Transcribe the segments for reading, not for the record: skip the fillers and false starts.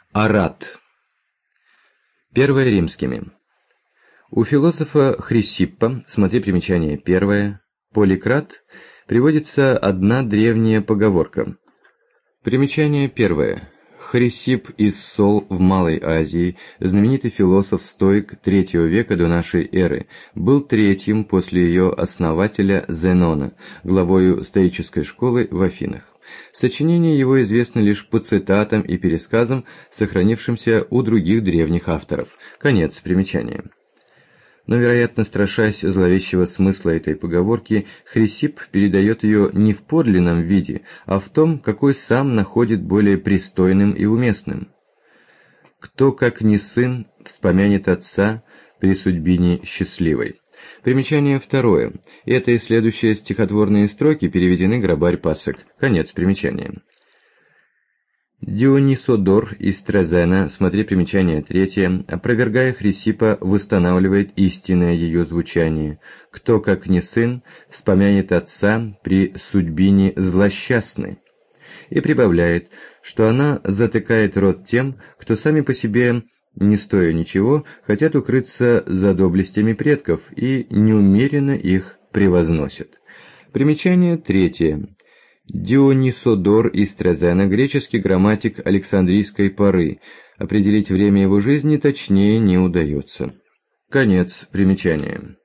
Арат. Первое римскими. У философа Хрисиппа, смотри примечание первое, Поликрат, приводится одна древняя поговорка. Примечание первое. Хрисипп из Сол в Малой Азии, знаменитый философ-стоик III века до нашей эры, был третьим после ее основателя Зенона, главою стоической школы в Афинах. Сочинения его известны лишь по цитатам и пересказам, сохранившимся у других древних авторов. Конец примечания. Но, вероятно, страшась зловещего смысла этой поговорки, Хрисипп передает ее не в подлинном виде, а в том, какой сам находит более пристойным и уместным. «Кто, как не сын, вспомянет отца при судьбине счастливой». Примечание второе. Это и следующие стихотворные строки переведены Грабарь-Пассек. Конец примечания. Дионисодор из Трезена, смотри примечание третье, опровергая Хрисиппа, восстанавливает истинное ее звучание. «Кто, как не сын, вспомянет отца при судьбине злосчастной». И прибавляет, что она затыкает рот тем, кто сами по себе, не стоя ничего, хотят укрыться за доблестями предков и неумеренно их превозносят. Примечание третье. Дионисодор из Трезена, греческий грамматик Александрийской поры. Определить время его жизни точнее не удается. Конец примечания.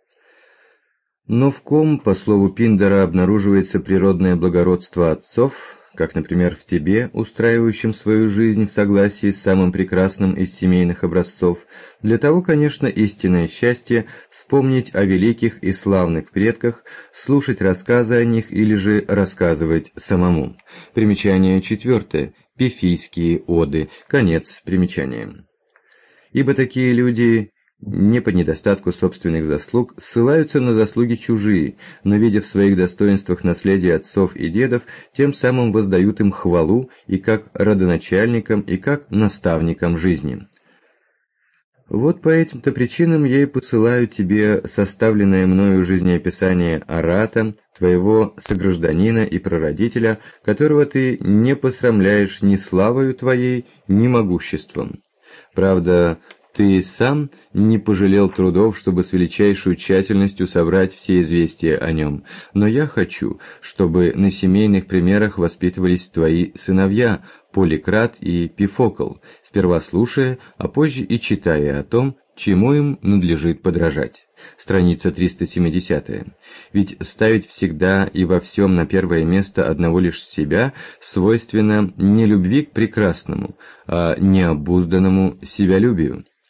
Но в ком, по слову Пиндара, обнаруживается природное благородство отцов, как, например, в тебе, устраивающем свою жизнь в согласии с самым прекрасным из семейных образцов, для того, конечно, истинное счастье вспомнить о великих и славных предках, слушать рассказы о них или же рассказывать самому. Примечание четвертое. Пифийские оды. Конец примечания. Ибо такие люди не по недостатку собственных заслуг ссылаются на заслуги чужие, но, видя в своих достоинствах наследие отцов и дедов, тем самым воздают им хвалу и как родоначальникам, и как наставникам жизни. Вот по этим-то причинам я и посылаю тебе составленное мною жизнеописание Арата, твоего согражданина и прародителя, которого ты не посрамляешь ни славою твоей, ни могуществом. Правда, ты сам не пожалел трудов, чтобы с величайшей тщательностью собрать все известия о нем, но я хочу, чтобы на семейных примерах воспитывались твои сыновья Поликрат и Пифокл, сперва слушая, а позже и читая о том, чему им надлежит подражать. Страница 370. Ведь ставить всегда и во всем на первое место одного лишь себя свойственно не любви к прекрасному, а необузданному себялюбию.